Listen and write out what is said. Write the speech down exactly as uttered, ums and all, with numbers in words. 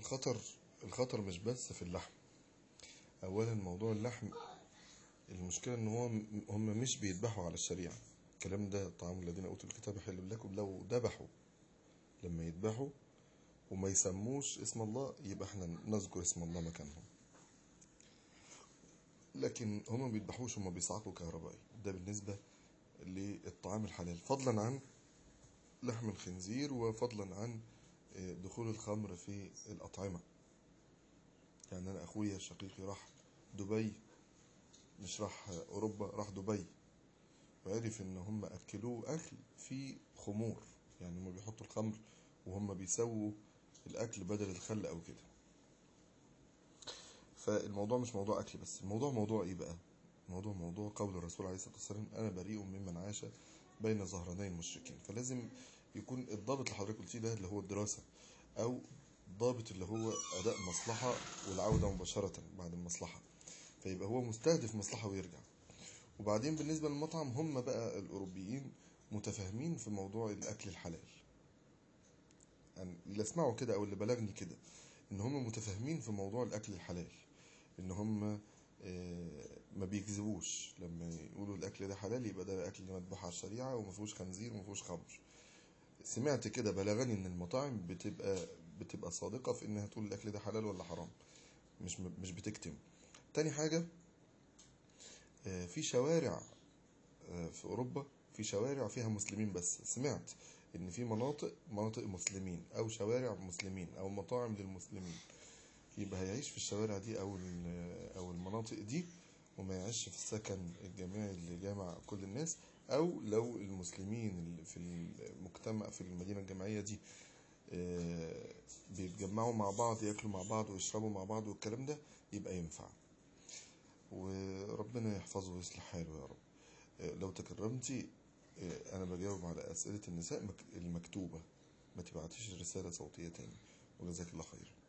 الخطر الخطر مش بس في اللحم. اولا موضوع اللحم، المشكله ان هو هم مش بيذبحوا على الشريعه. الكلام ده طعام الذين اوتوا الكتاب حل لكم لو ذبحوا، لما يذبحوا وما يسموش اسم الله يبقى احنا نذكر اسم الله مكانهم. لكن هم ما بيذبحوش، هم بيصعقوا كهربائي. ده بالنسبه للطعام الحلال، فضلا عن لحم الخنزير وفضلا عن دخول الخمر في الأطعمة. يعني أنا أخويا الشقيقي راح دبي، مش راح أوروبا، راح دبي، وعرف إن هم أكلوه أكل فيه خمور. يعني هم بيحطوا الخمر وهم بيسووا الأكل بدل الخل أو كده. فالموضوع مش موضوع أكل بس، الموضوع موضوع إيه بقى؟ موضوع موضوع قول الرسول عليه الصلاة والسلام: أنا بريء ممن عاش بين ظهراني المشركين. فلازم يكون الضابط اللي حضرتك قلتيه ده اللي هو الدراسة، أو ضابط اللي هو أداء مصلحة والعودة مباشرة بعد المصلحة، فيبقى هو مستهدف مصلحة ويرجع. وبعدين بالنسبة للمطعم، هم بقى الأوروبيين متفاهمين في موضوع الأكل الحلال. يعني اللي اسمعوا كده أو اللي بلغني كده إن هم متفاهمين في موضوع الأكل الحلال، إن هم ما بيكذبوش لما يقولوا الأكل ده حلال يبقى ده أكل مذبوح على الشريعة وما فيهوش خنزير وما فيهوش خمر. سمعت كده بلغني إن المطاعم بتبقى بتبقى صادقة في إنها تقول الأكل ده حلال ولا حرام، مش مش بتكتم. تاني حاجة، في شوارع في أوروبا، في شوارع فيها مسلمين بس. سمعت إن في مناطق مناطق مسلمين أو شوارع مسلمين أو مطاعم للمسلمين، يبقى هيعيش في الشوارع دي أو أو المناطق دي، وما يعيش في السكن الجامعي اللي جامع كل الناس. أو لو المسلمين اللي في المجتمع في المدينة الجامعية دي بيتجمعوا مع بعض، يأكلوا مع بعض ويشربوا مع بعض والكلام ده، يبقى ينفع. وربنا يحفظه ويصلح حاله يا رب. لو تكرمتي، أنا بجاوب على أسئلة النساء المكتوبة، ما تبعتيش رسالة صوتية تاني، وجزاك الله خير.